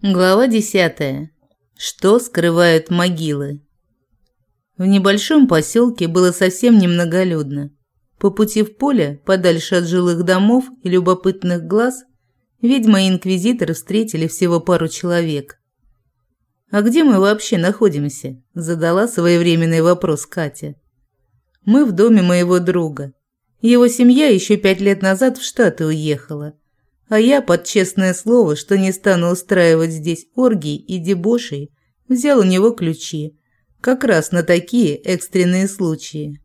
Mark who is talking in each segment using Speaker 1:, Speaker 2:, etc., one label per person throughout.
Speaker 1: Глава 10. Что скрывают могилы? В небольшом поселке было совсем немноголюдно. По пути в поле, подальше от жилых домов и любопытных глаз, ведьма и инквизитор встретили всего пару человек. «А где мы вообще находимся?» – задала своевременный вопрос Катя. «Мы в доме моего друга. Его семья еще 5 лет назад в Штаты уехала. А я, под честное слово, что не стану устраивать здесь оргий и дебошей, взял у него ключи, как раз на такие экстренные случаи».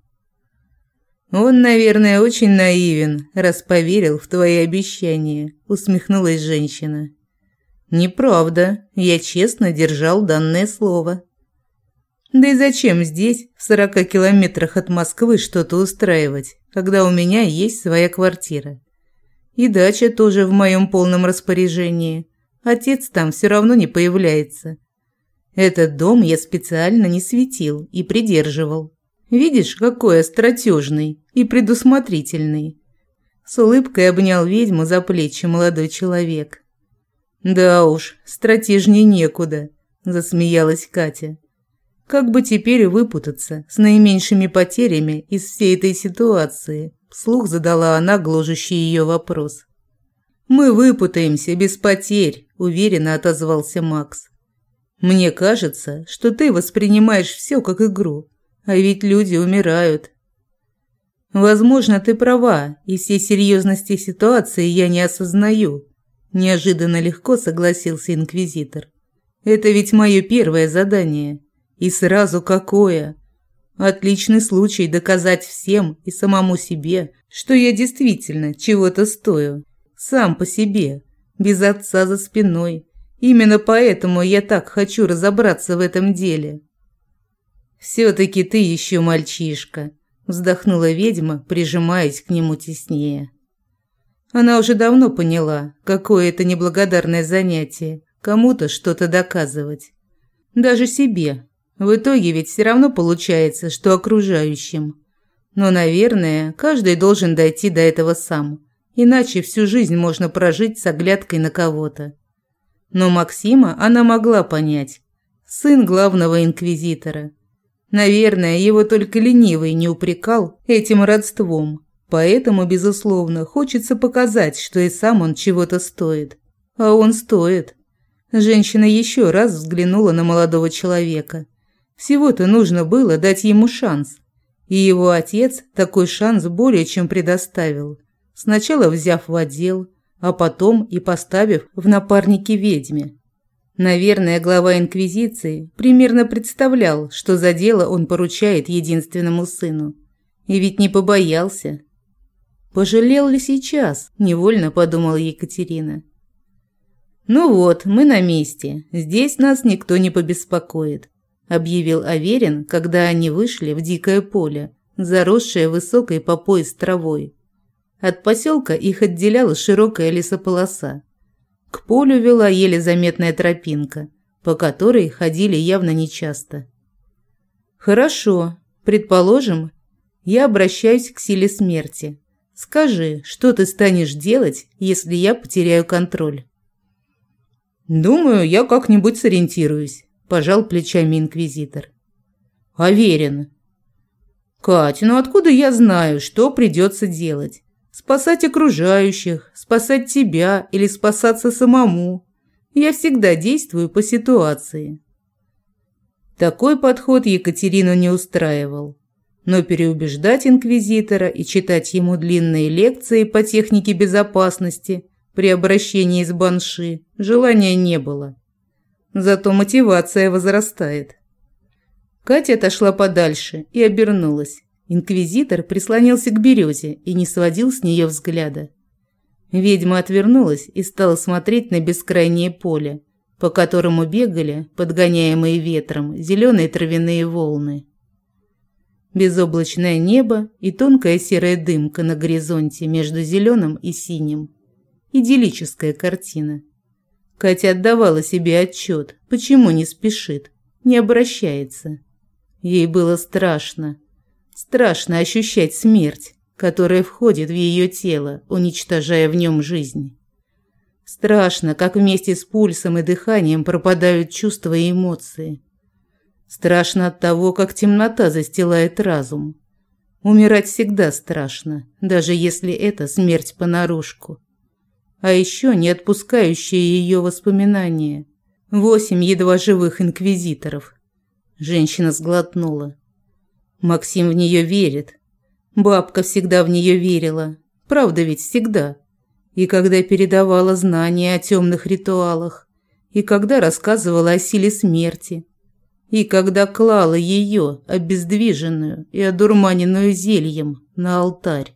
Speaker 1: «Он, наверное, очень наивен, раз поверил в твои обещания», – усмехнулась женщина. «Неправда, я честно держал данное слово». «Да и зачем здесь, в 40 километрах от Москвы, что-то устраивать, когда у меня есть своя квартира? И дача тоже в моем полном распоряжении. Отец там все равно не появляется. Этот дом я специально не светил и придерживал. Видишь, какой стратежный и предусмотрительный». С улыбкой обнял ведьму за плечи молодой человек. «Да уж, стратежней некуда», – засмеялась Катя. «Как бы теперь выпутаться с наименьшими потерями из всей этой ситуации?» – вслух задала она гложущий ее вопрос. «Мы выпутаемся без потерь», – уверенно отозвался Макс. «Мне кажется, что ты воспринимаешь все как игру, а ведь люди умирают». «Возможно, ты права, и всей серьезности ситуации я не осознаю», – неожиданно легко согласился инквизитор. «Это ведь мое первое задание. И сразу какое! Отличный случай доказать всем и самому себе, что я действительно чего-то стою. Сам по себе, без отца за спиной. Именно поэтому я так хочу разобраться в этом деле». «Все-таки ты еще мальчишка», – вздохнула ведьма, прижимаясь к нему теснее. Она уже давно поняла, какое это неблагодарное занятие – кому-то что-то доказывать. Даже себе. В итоге ведь все равно получается, что окружающим. Но, наверное, каждый должен дойти до этого сам. Иначе всю жизнь можно прожить с оглядкой на кого-то. Но Максима она могла понять. Сын главного инквизитора. Наверное, его только ленивый не упрекал этим родством. Поэтому, безусловно, хочется показать, что и сам он чего-то стоит. А он стоит. Женщина еще раз взглянула на молодого человека. Всего-то нужно было дать ему шанс. И его отец такой шанс более чем предоставил. Сначала взяв в отдел, а потом и поставив в напарники ведьме. Наверное, глава инквизиции примерно представлял, что за дело он поручает единственному сыну. И ведь не побоялся. «Пожалел ли сейчас?» – невольно подумала Екатерина. «Ну вот, мы на месте. Здесь нас никто не побеспокоит», – объявил Аверин, когда они вышли в дикое поле, заросшее высокой по пояс травой. От поселка их отделяла широкая лесополоса. К полю вела еле заметная тропинка, по которой ходили явно нечасто. «Хорошо, предположим, я обращаюсь к силе смерти. Скажи, что ты станешь делать, если я потеряю контроль?» «Думаю, я как-нибудь сориентируюсь», – пожал плечами инквизитор. «Аверин». «Кать, ну откуда я знаю, что придется делать? Спасать окружающих, спасать тебя или спасаться самому? Я всегда действую по ситуации». Такой подход Екатерину не устраивал. Но переубеждать инквизитора и читать ему длинные лекции по технике безопасности при обращении с банши желания не было. Зато мотивация возрастает. Катя отошла подальше и обернулась. Инквизитор прислонился к березе и не сводил с нее взгляда. Ведьма отвернулась и стала смотреть на бескрайнее поле, по которому бегали, подгоняемые ветром, зеленые травяные волны. Безоблачное небо и тонкая серая дымка на горизонте между зеленым и синим. Идиллическая картина. Катя отдавала себе отчет, почему не спешит, не обращается. Ей было страшно. Страшно ощущать смерть, которая входит в ее тело, уничтожая в нем жизнь. Страшно, как вместе с пульсом и дыханием пропадают чувства и эмоции. Страшно от того, как темнота застилает разум. Умирать всегда страшно, даже если это смерть понарошку. А еще не отпускающие ее воспоминания. 8 едва живых инквизиторов. Женщина сглотнула. Максим в нее верит. Бабка всегда в нее верила. Правда ведь всегда. И когда передавала знания о темных ритуалах, и когда рассказывала о силе смерти, и когда клала ее, обездвиженную и одурманенную зельем, на алтарь.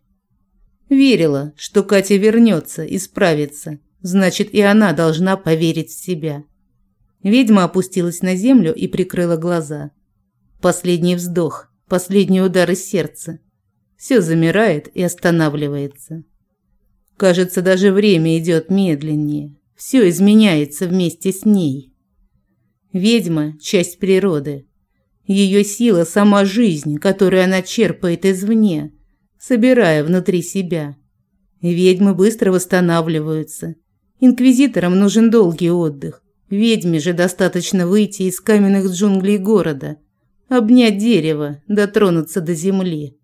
Speaker 1: Верила, что Катя вернется и справится, значит, и она должна поверить в себя. Ведьма опустилась на землю и прикрыла глаза. Последний вздох, последний удар из сердца. Все замирает и останавливается. Кажется, даже время идет медленнее. Все изменяется вместе с ней. Ведьма – часть природы. Ее сила – сама жизнь, которую она черпает извне, собирая внутри себя. Ведьмы быстро восстанавливаются. Инквизиторам нужен долгий отдых. Ведьме же достаточно выйти из каменных джунглей города, обнять дерево, дотронуться до земли.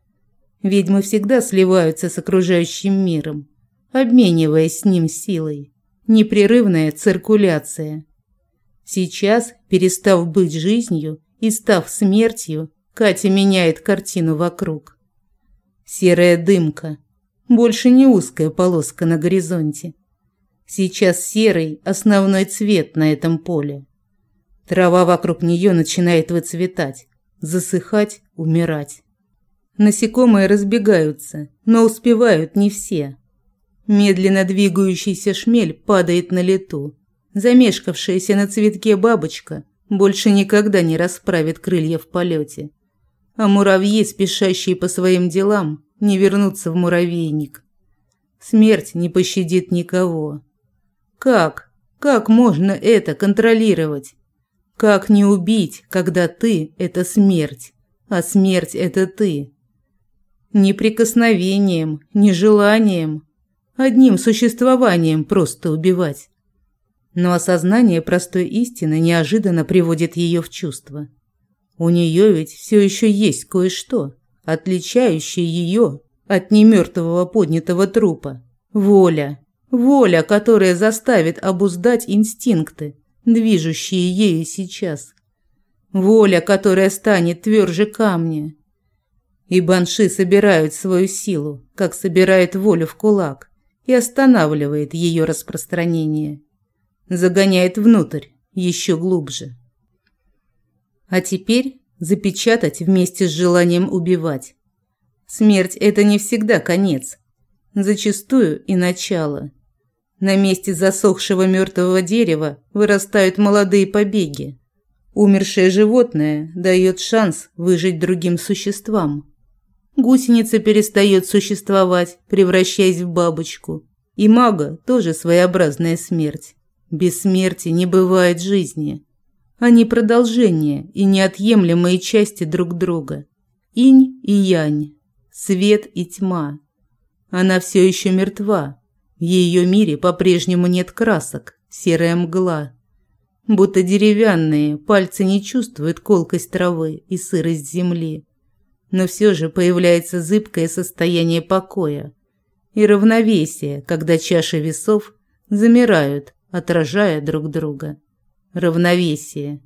Speaker 1: Ведьмы всегда сливаются с окружающим миром, обмениваясь с ним силой. Непрерывная циркуляция. Сейчас, перестав быть жизнью и став смертью, Катя меняет картину вокруг. Серая дымка, больше не узкая полоска на горизонте. Сейчас серый основной цвет на этом поле. Трава вокруг нее начинает выцветать, засыхать, умирать. Насекомые разбегаются, но успевают не все. Медленно двигающийся шмель падает на лету. Замешкавшаяся на цветке бабочка больше никогда не расправит крылья в полете. А муравьи, спешащие по своим делам, не вернутся в муравейник. Смерть не пощадит никого. Как? Как можно это контролировать? Как не убить, когда ты – это смерть, а смерть – это ты? Ни прикосновением, ни желанием, одним существованием просто убивать. Но осознание простой истины неожиданно приводит ее в чувство. У нее ведь все еще есть кое-что, отличающее ее от немертвого поднятого трупа. Воля. Воля, которая заставит обуздать инстинкты, движущие ею сейчас. Воля, которая станет тверже камня. И банши собирают свою силу, как собирает волю в кулак, и останавливает ее распространение. Загоняет внутрь, еще глубже. А теперь запечатать вместе с желанием убивать. Смерть – это не всегда конец. Зачастую и начало. На месте засохшего мертвого дерева вырастают молодые побеги. Умершее животное дает шанс выжить другим существам. Гусеница перестает существовать, превращаясь в бабочку. И мага тоже своеобразная смерть. Без смерти не бывает жизни. Они продолжение и неотъемлемые части друг друга. Инь и янь, свет и тьма. Она все еще мертва. В ее мире по-прежнему нет красок, серая мгла. Будто деревянные, пальцы не чувствуют колкость травы и сырость земли. Но все же появляется зыбкое состояние покоя и равновесия, когда чаши весов замирают, отражая друг друга. Равновесие.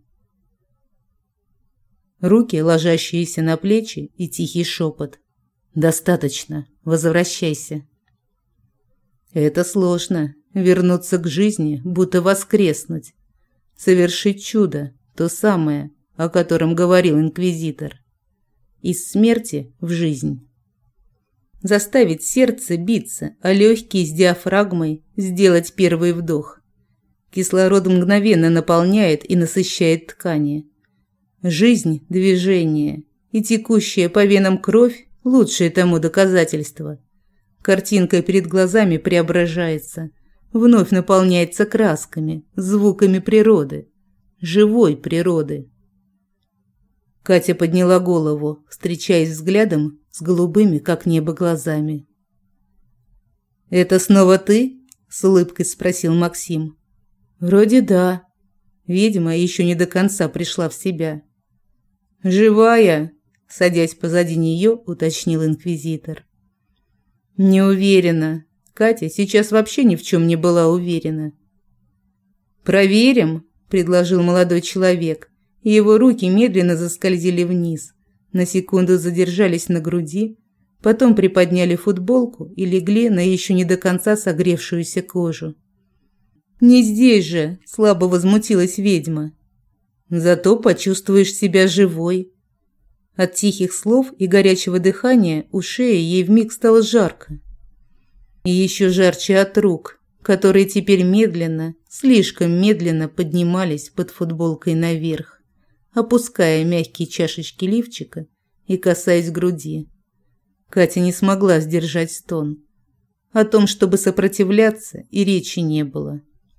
Speaker 1: Руки, ложащиеся на плечи, и тихий шепот. «Достаточно. Возвращайся». Это сложно. Вернуться к жизни, будто воскреснуть. Совершить чудо, то самое, о котором говорил инквизитор. Из смерти в жизнь. Заставить сердце биться, а легкие с диафрагмой сделать первый вдох. Кислород мгновенно наполняет и насыщает ткани. Жизнь – движение, и текущая по венам кровь – лучшее тому доказательство. Картинка перед глазами преображается, вновь наполняется красками, звуками природы, живой природы. Катя подняла голову, встречаясь взглядом с голубыми, как небо, глазами. «Это снова ты?» – с улыбкой спросил Максим. Вроде да. Ведьма еще не до конца пришла в себя. Живая? Садясь позади нее, уточнил инквизитор. Не уверена. Катя сейчас вообще ни в чем не была уверена. «Проверим», – предложил молодой человек, и его руки медленно заскользили вниз, на секунду задержались на груди, потом приподняли футболку и легли на еще не до конца согревшуюся кожу. «Не здесь же», – слабо возмутилась ведьма. «Зато почувствуешь себя живой». От тихих слов и горячего дыхания у шеи ей вмиг стало жарко. И еще жарче от рук, которые теперь медленно, слишком медленно поднимались под футболкой наверх, опуская мягкие чашечки лифчика и касаясь груди. Катя не смогла сдержать стон. О том, чтобы сопротивляться, и речи не было.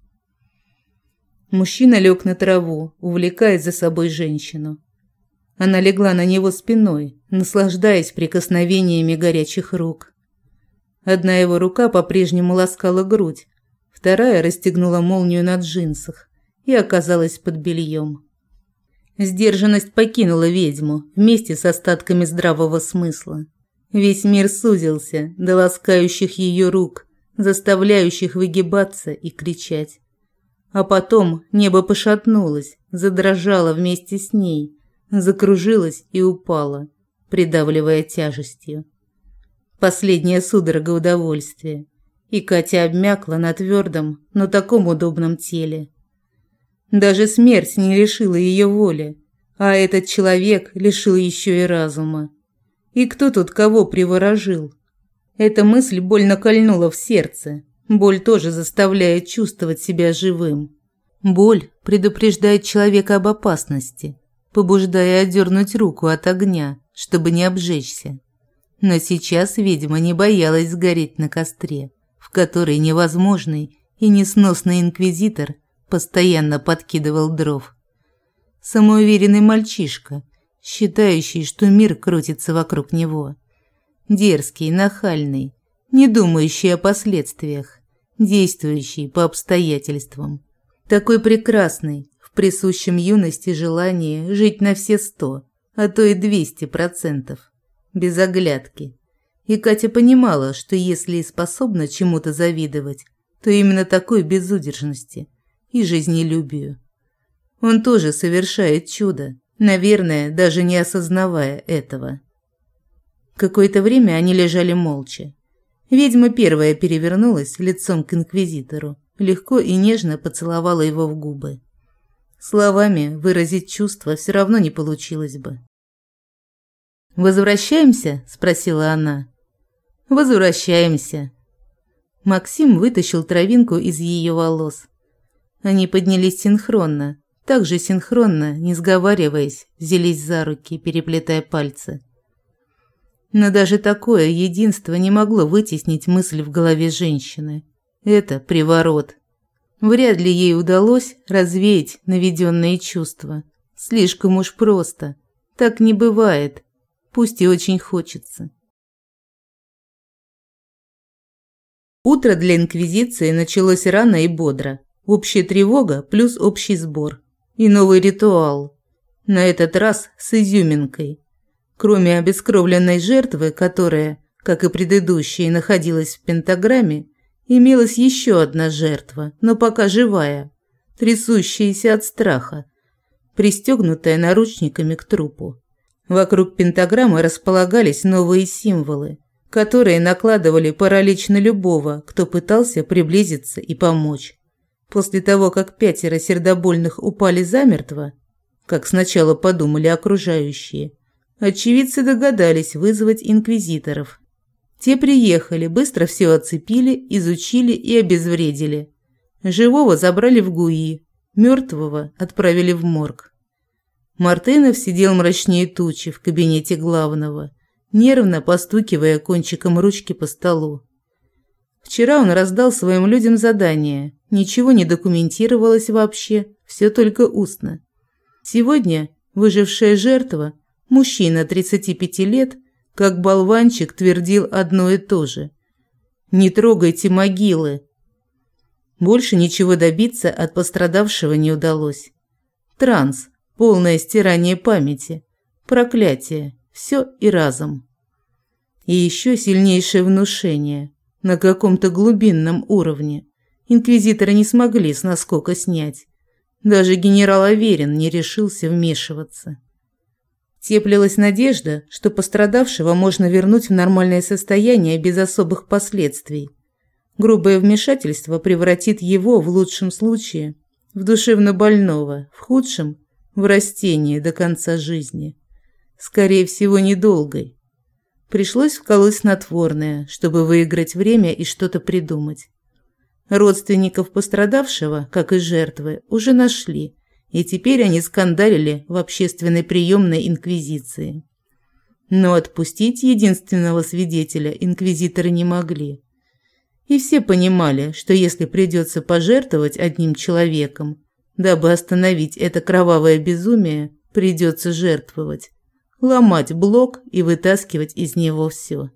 Speaker 1: Мужчина лег на траву, увлекая за собой женщину. Она легла на него спиной, наслаждаясь прикосновениями горячих рук. Одна его рука по-прежнему ласкала грудь, вторая расстегнула молнию на джинсах и оказалась под бельем. Сдержанность покинула ведьму вместе с остатками здравого смысла. Весь мир сузился до ласкающих ее рук, заставляющих выгибаться и кричать. А потом небо пошатнулось, задрожало вместе с ней, закружилось и упало, придавливая тяжестью. Последняя судорога удовольствия, и Катя обмякла на твердом, но таком удобном теле. Даже смерть не лишила ее воли, а этот человек лишил еще и разума. И кто тут кого приворожил? Эта мысль больно кольнула в сердце. Боль тоже заставляет чувствовать себя живым. Боль предупреждает человека об опасности, побуждая отдернуть руку от огня, чтобы не обжечься. Но сейчас ведьма не боялась сгореть на костре, в который невозможный и несносный инквизитор постоянно подкидывал дров. Самоуверенный мальчишка, считающий, что мир крутится вокруг него. Дерзкий, нахальный, не думающий о последствиях, действующий по обстоятельствам. Такой прекрасный, в присущем юности желании жить на все 100, а то и 200%, без оглядки. И Катя понимала, что если и способна чему-то завидовать, то именно такой безудержности и жизнелюбию. Он тоже совершает чудо, наверное, даже не осознавая этого. Какое-то время они лежали молча. Ведьма первая перевернулась лицом к инквизитору, легко и нежно поцеловала его в губы. Словами выразить чувства все равно не получилось бы. «Возвращаемся?» – спросила она. «Возвращаемся». Максим вытащил травинку из ее волос. Они поднялись синхронно, так же синхронно, не сговариваясь, взялись за руки, переплетая пальцы. Но даже такое единство не могло вытеснить мысль в голове женщины. Это приворот. Вряд ли ей удалось развеять наведенные чувства. Слишком уж просто. Так не бывает, пусть и очень хочется. Утро для инквизиции началось рано и бодро. Общая тревога плюс общий сбор. И новый ритуал. На этот раз с изюминкой. Кроме обескровленной жертвы, которая, как и предыдущие, находилась в пентаграмме, имелась еще одна жертва, но пока живая, трясущаяся от страха, пристегнутая наручниками к трупу. Вокруг пентаграммы располагались новые символы, которые накладывали паралич на любого, кто пытался приблизиться и помочь. После того, как 5 сердобольных упали замертво, как сначала подумали окружающие, очевидцы догадались вызвать инквизиторов. Те приехали, быстро все оцепили, изучили и обезвредили. Живого забрали в ГУИ, мертвого отправили в морг. Мартынов сидел мрачнее тучи в кабинете главного, нервно постукивая кончиком ручки по столу. Вчера он раздал своим людям задание, ничего не документировалось вообще, все только устно. Сегодня выжившая жертва, мужчина 35 лет, как болванчик твердил одно и то же. «Не трогайте могилы!» Больше ничего добиться от пострадавшего не удалось. Транс, полное стирание памяти, проклятие, все и разом. И еще сильнейшее внушение на каком-то глубинном уровне. Инквизиторы не смогли с наскока снять. Даже генерал Аверин не решился вмешиваться. Теплилась надежда, что пострадавшего можно вернуть в нормальное состояние без особых последствий. Грубое вмешательство превратит его, в лучшем случае, в душевно больного, в худшем – в растение до конца жизни. Скорее всего, недолгой. Пришлось вколоть снотворное, чтобы выиграть время и что-то придумать. Родственников пострадавшего, как и жертвы, уже нашли, и теперь они скандалили в общественной приемной инквизиции. Но отпустить единственного свидетеля инквизиторы не могли. И все понимали, что если придется пожертвовать одним человеком, дабы остановить это кровавое безумие, придется жертвовать, ломать блок и вытаскивать из него все.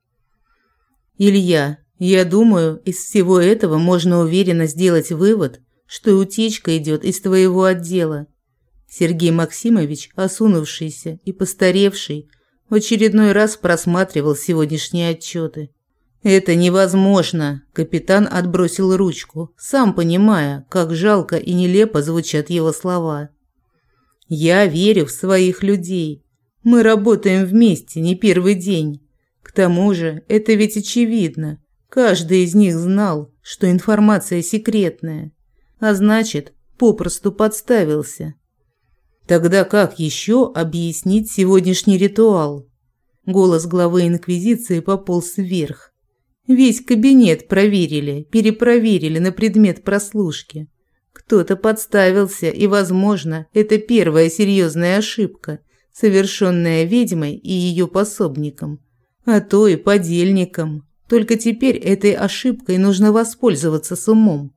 Speaker 1: Илья, я думаю, из всего этого можно уверенно сделать вывод, что утечка идет из твоего отдела. Сергей Максимович, осунувшийся и постаревший, в очередной раз просматривал сегодняшние отчеты. «Это невозможно!» – капитан отбросил ручку, сам понимая, как жалко и нелепо звучат его слова. «Я верю в своих людей. Мы работаем вместе не первый день. К тому же, это ведь очевидно. Каждый из них знал, что информация секретная, а значит, попросту подставился. Тогда как еще объяснить сегодняшний ритуал?» Голос главы Инквизиции пополз вверх. Весь кабинет проверили, перепроверили на предмет прослушки. Кто-то подставился, и, возможно, это первая серьезная ошибка, совершенная ведьмой и ее пособником, а то и подельником. Только теперь этой ошибкой нужно воспользоваться с умом.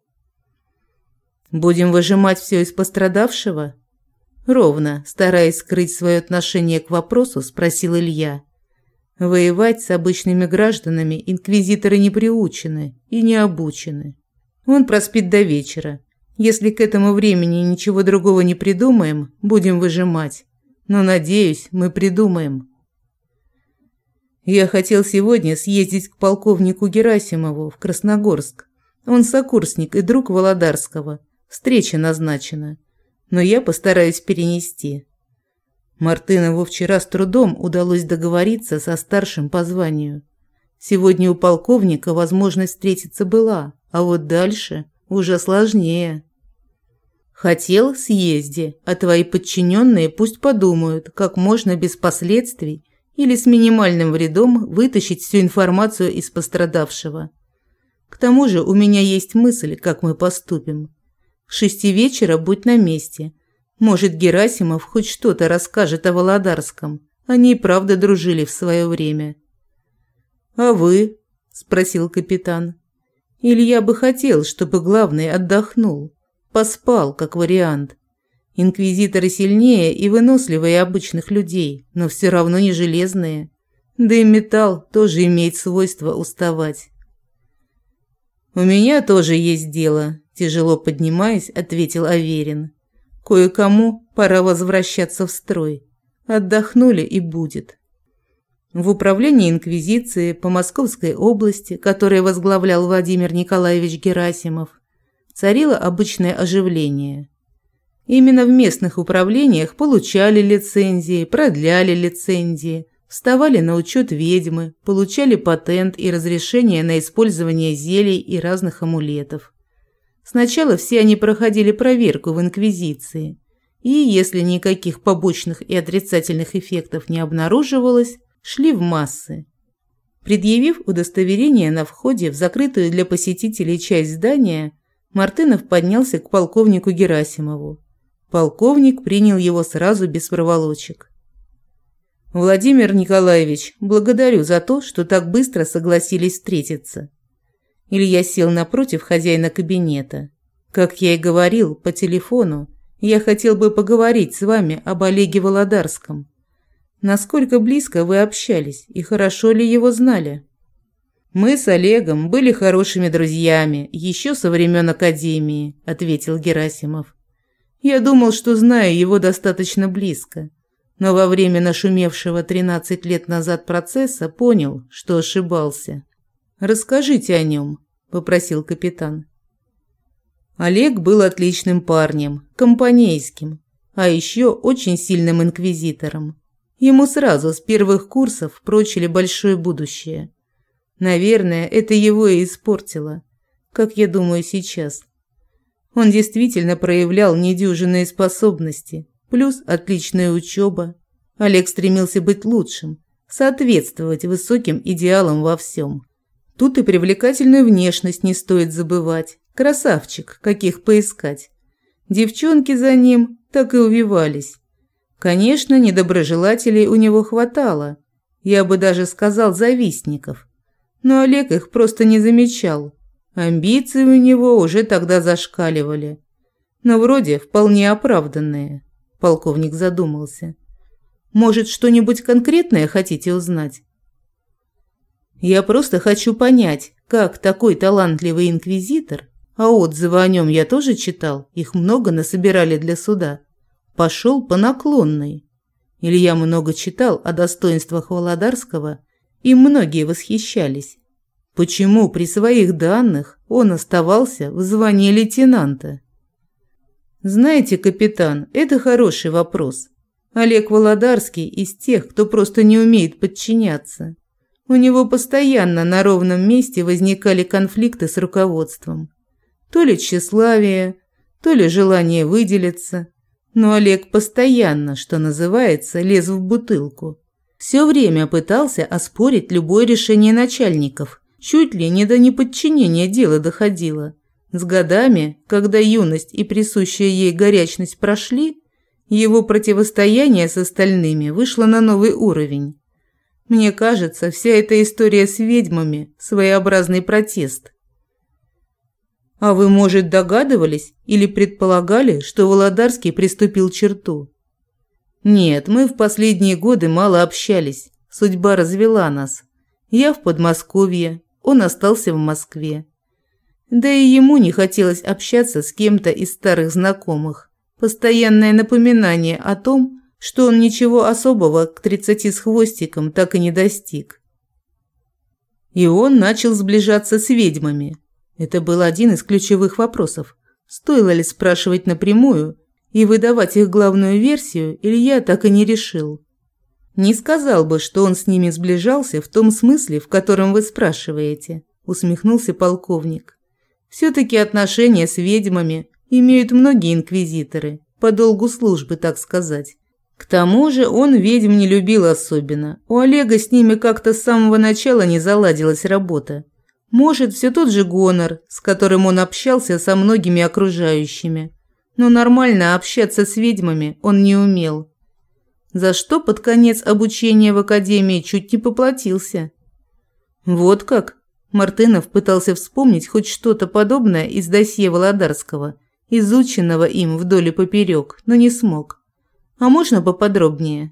Speaker 1: «Будем выжимать все из пострадавшего?» Ровно, стараясь скрыть свое отношение к вопросу, спросил Илья. Воевать с обычными гражданами инквизиторы не приучены и не обучены. Он проспит до вечера. Если к этому времени ничего другого не придумаем, будем выжимать. Но, надеюсь, мы придумаем. Я хотел сегодня съездить к полковнику Герасимову в Красногорск. Он сокурсник и друг Володарского. Встреча назначена. Но я постараюсь перенести. Мартынову вчера с трудом удалось договориться со старшим по званию. Сегодня у полковника возможность встретиться была, а вот дальше уже сложнее. Хотел – съезди, а твои подчиненные пусть подумают, как можно без последствий или с минимальным вредом вытащить всю информацию из пострадавшего. К тому же у меня есть мысль, как мы поступим. К 6 вечера будь на месте. Может, Герасимов хоть что-то расскажет о Володарском. Они и правда дружили в свое время. «А вы?» – спросил капитан. Илья бы хотел, чтобы главный отдохнул. Поспал, как вариант. Инквизиторы сильнее и выносливее обычных людей, но все равно не железные. Да и металл тоже имеет свойство уставать. «У меня тоже есть дело», – тяжело поднимаясь, ответил Аверин. «Кое-кому пора возвращаться в строй. Отдохнули и будет». В управлении Инквизиции по Московской области, которое возглавлял Владимир Николаевич Герасимов, царило обычное оживление. Именно в местных управлениях получали лицензии, продляли лицензии, вставали на учет ведьмы, получали патент и разрешение на использование зелий и разных амулетов. Сначала все они проходили проверку в Инквизиции, и, если никаких побочных и отрицательных эффектов не обнаруживалось, шли в массы. Предъявив удостоверение на входе в закрытую для посетителей часть здания, Мартынов поднялся к полковнику Герасимову. Полковник принял его сразу без проволочек. «Владимир Николаевич, благодарю за то, что так быстро согласились встретиться». Илья сел напротив хозяина кабинета. «Как я и говорил по телефону, я хотел бы поговорить с вами об Олеге Володарском. Насколько близко вы общались и хорошо ли его знали?» «Мы с Олегом были хорошими друзьями еще со времен академии», – ответил Герасимов. «Я думал, что знаю его достаточно близко, но во время нашумевшего 13 лет назад процесса понял, что ошибался». «Расскажите о нем», – попросил капитан. Олег был отличным парнем, компанейским, а еще очень сильным инквизитором. Ему сразу с первых курсов прочили большое будущее. Наверное, это его и испортило, как я думаю сейчас. Он действительно проявлял недюжинные способности, плюс отличная учеба. Олег стремился быть лучшим, соответствовать высоким идеалам во всем. Тут и привлекательную внешность не стоит забывать. Красавчик, каких поискать. Девчонки за ним так и увивались. Конечно, недоброжелателей у него хватало. Я бы даже сказал завистников. Но Олег их просто не замечал. Амбиции у него уже тогда зашкаливали. Но вроде вполне оправданные. Полковник задумался. Может, что-нибудь конкретное хотите узнать? Я просто хочу понять, как такой талантливый инквизитор, а отзывы о нем я тоже читал, их много насобирали для суда, пошел по наклонной. Илья много читал о достоинствах Володарского, и многие восхищались. Почему при своих данных он оставался в звании лейтенанта? Знаете, капитан, это хороший вопрос. Олег Володарский из тех, кто просто не умеет подчиняться. У него постоянно на ровном месте возникали конфликты с руководством. То ли тщеславие, то ли желание выделиться. Но Олег постоянно, что называется, лез в бутылку. Все время пытался оспорить любое решение начальников. Чуть ли не до неподчинения дело доходило. С годами, когда юность и присущая ей горячность прошли, его противостояние с остальными вышло на новый уровень. Мне кажется, вся эта история с ведьмами – своеобразный протест. А вы, может, догадывались или предполагали, что Володарский приступил черту? Нет, мы в последние годы мало общались. Судьба развела нас. Я в Подмосковье, он остался в Москве. Да и ему не хотелось общаться с кем-то из старых знакомых. Постоянное напоминание о том, что он ничего особого к 30 с хвостиком так и не достиг. И он начал сближаться с ведьмами. Это был один из ключевых вопросов. Стоило ли спрашивать напрямую и выдавать их главную версию, Илья так и не решил. Не сказал бы, что он с ними сближался в том смысле, в котором вы спрашиваете, усмехнулся полковник. Все-таки отношения с ведьмами имеют многие инквизиторы, по долгу службы, так сказать. К тому же он ведьм не любил особенно. У Олега с ними как-то с самого начала не заладилась работа. Может, все тот же гонор, с которым он общался со многими окружающими. Но нормально общаться с ведьмами он не умел. За что под конец обучения в академии чуть не поплатился. Вот как? Мартынов пытался вспомнить хоть что-то подобное из досье Володарского, изученного им вдоль и поперек, но не смог. А можно поподробнее?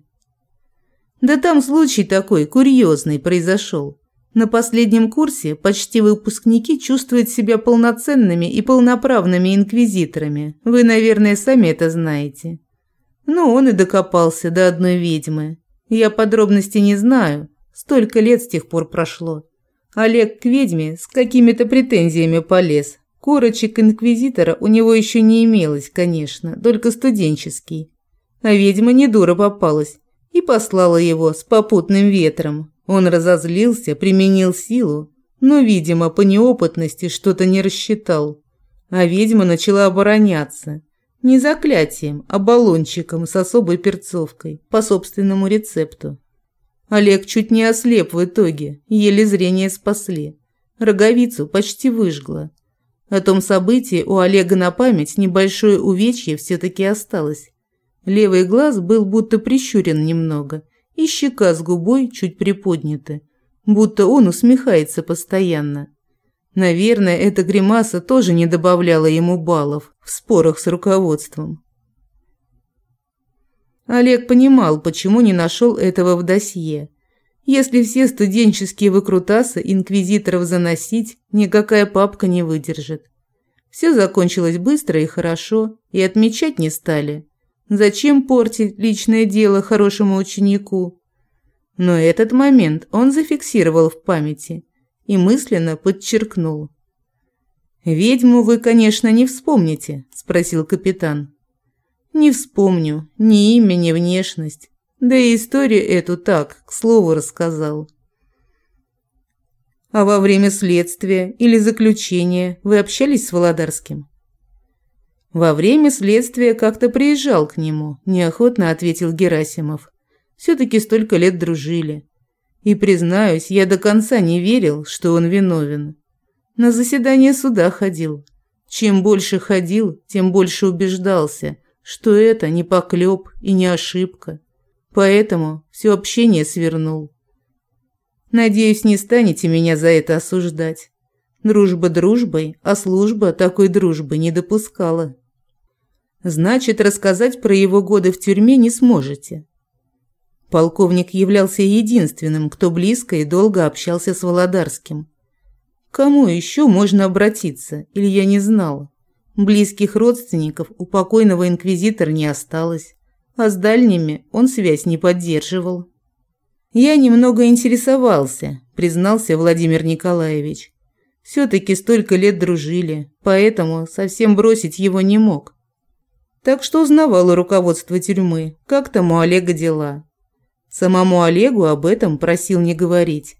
Speaker 1: Да там случай такой курьезный произошел. На последнем курсе почти выпускники чувствуют себя полноценными и полноправными инквизиторами. Вы, наверное, сами это знаете. Ну, он и докопался до одной ведьмы. Я подробностей не знаю. Столько лет с тех пор прошло. Олег к ведьме с какими-то претензиями полез. Корочек инквизитора у него еще не имелось, конечно, только студенческий. А ведьма не дура попалась и послала его с попутным ветром. Он разозлился, применил силу, но, видимо, по неопытности что-то не рассчитал. А ведьма начала обороняться. Не заклятием, а баллончиком с особой перцовкой, по собственному рецепту. Олег чуть не ослеп в итоге, еле зрение спасли. Роговицу почти выжгло. О том событии у Олега на память небольшое увечье все-таки осталось. Левый глаз был будто прищурен немного, и щека с губой чуть приподнята, будто он усмехается постоянно. Наверное, эта гримаса тоже не добавляла ему баллов в спорах с руководством. Олег понимал, почему не нашел этого в досье. Если все студенческие выкрутасы инквизиторов заносить, никакая папка не выдержит. Все закончилось быстро и хорошо, и отмечать не стали. Зачем портить личное дело хорошему ученику? Но этот момент он зафиксировал в памяти и мысленно подчеркнул. «Ведьму вы, конечно, не вспомните», – спросил капитан. «Не вспомню ни имя, ни внешность. Да и историю эту так, к слову, рассказал». «А во время следствия или заключения вы общались с Володарским?» «Во время следствия как-то приезжал к нему», – неохотно ответил Герасимов. «Все-таки столько лет дружили. И, признаюсь, я до конца не верил, что он виновен. На заседание суда ходил. Чем больше ходил, тем больше убеждался, что это не поклеп и не ошибка. Поэтому все общение свернул. Надеюсь, не станете меня за это осуждать. Дружба дружбой, а служба такой дружбы не допускала». «Значит, рассказать про его годы в тюрьме не сможете». Полковник являлся единственным, кто близко и долго общался с Володарским. К кому еще можно обратиться, Илья не знал. Близких родственников у покойного инквизитора не осталось, а с дальними он связь не поддерживал. «Я немного интересовался», – признался Владимир Николаевич. «Все-таки столько лет дружили, поэтому совсем бросить его не мог. Так что узнавал у руководства тюрьмы, как там у Олега дела. Самому Олегу об этом просил не говорить».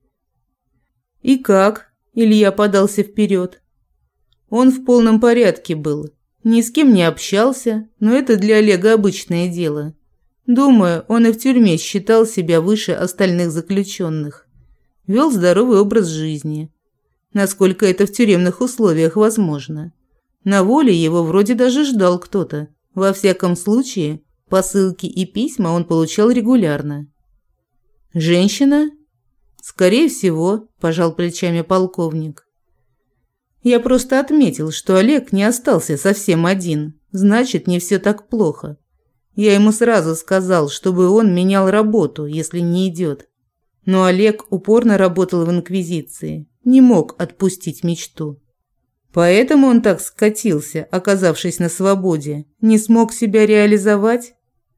Speaker 1: «И как?» – Илья подался вперед. Он в полном порядке был, ни с кем не общался, но это для Олега обычное дело. Думаю, он и в тюрьме считал себя выше остальных заключенных. Вел здоровый образ жизни, насколько это в тюремных условиях возможно. На воле его вроде даже ждал кто-то. Во всяком случае, посылки и письма он получал регулярно. «Женщина?» «Скорее всего», – пожал плечами полковник. «Я просто отметил, что Олег не остался совсем один. Значит, не все так плохо. Я ему сразу сказал, чтобы он менял работу, если не идет. Но Олег упорно работал в инквизиции, не мог отпустить мечту. Поэтому он так скатился, оказавшись на свободе, не смог себя реализовать?»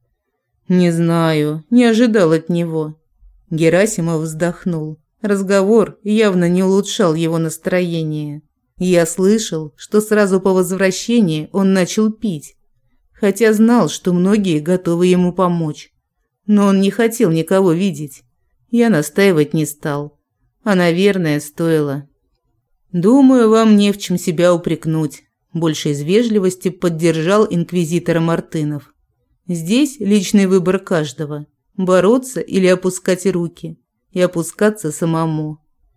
Speaker 1: «Не знаю, не ожидал от него». Герасимов вздохнул. Разговор явно не улучшал его настроение. Я слышал, что сразу по возвращении он начал пить, хотя знал, что многие готовы ему помочь. Но он не хотел никого видеть. Я настаивать не стал. А, наверное, стоило. «Думаю, вам не в чем себя упрекнуть», – больше из вежливости поддержал инквизитора Мартынов. «Здесь личный выбор каждого – бороться или опускать руки, и опускаться самому».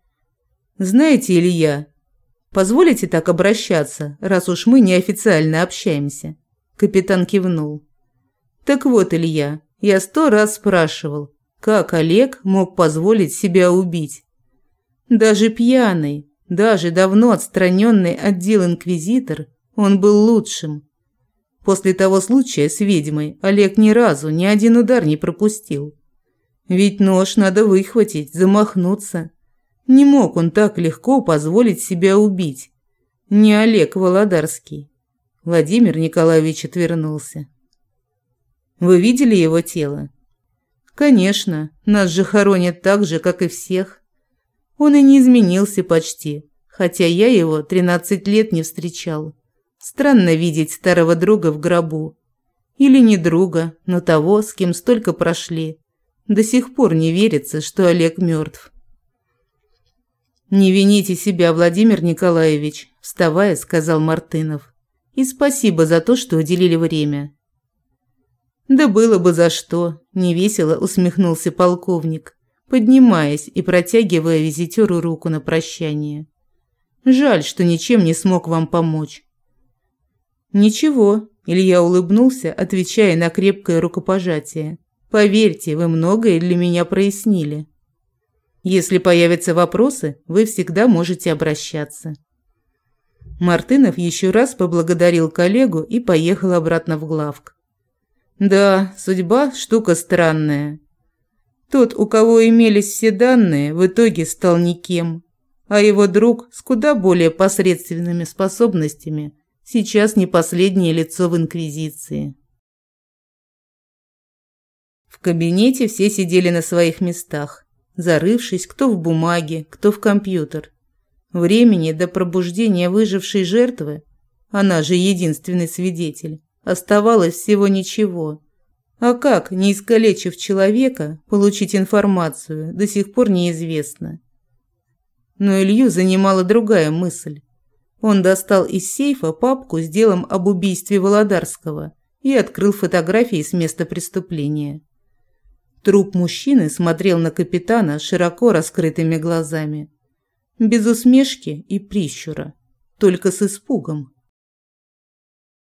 Speaker 1: «Знаете, Илья, позволите так обращаться, раз уж мы неофициально общаемся?» Капитан кивнул. «Так вот, Илья, я 100 раз спрашивал, как Олег мог позволить себя убить? Даже пьяный, даже давно отстраненный от дел инквизитор, он был лучшим. После того случая с ведьмой Олег ни разу ни один удар не пропустил. Ведь нож надо выхватить, замахнуться. Не мог он так легко позволить себя убить. Не Олег Володарский». Владимир Николаевич отвернулся. «Вы видели его тело?» «Конечно, нас же хоронят так же, как и всех. Он и не изменился почти, хотя я его 13 лет не встречал. Странно видеть старого друга в гробу. Или не друга, но того, с кем столько прошли. До сих пор не верится, что Олег мертв». «Не вините себя, Владимир Николаевич», – вставая, сказал Мартынов. «И спасибо за то, что уделили время». «Да было бы за что», – невесело усмехнулся полковник, поднимаясь и протягивая визитёру руку на прощание. «Жаль, что ничем не смог вам помочь». «Ничего», – Илья улыбнулся, отвечая на крепкое рукопожатие. «Поверьте, вы многое для меня прояснили. Если появятся вопросы, вы всегда можете обращаться». Мартынов еще раз поблагодарил коллегу и поехал обратно в главк. «Да, судьба – штука странная. Тот, у кого имелись все данные, в итоге стал никем, а его друг с куда более посредственными способностями сейчас не последнее лицо в Инквизиции. В кабинете все сидели на своих местах, зарывшись кто в бумаге, кто в компьютер. Времени до пробуждения выжившей жертвы, она же единственный свидетель, оставалось всего ничего. А как, не искалечив человека, получить информацию, до сих пор неизвестно. Но Илью занимала другая мысль. Он достал из сейфа папку с делом об убийстве Володарского и открыл фотографии с места преступления. Труп мужчины смотрел на капитана широко раскрытыми глазами. Без усмешки и прищура, только с испугом.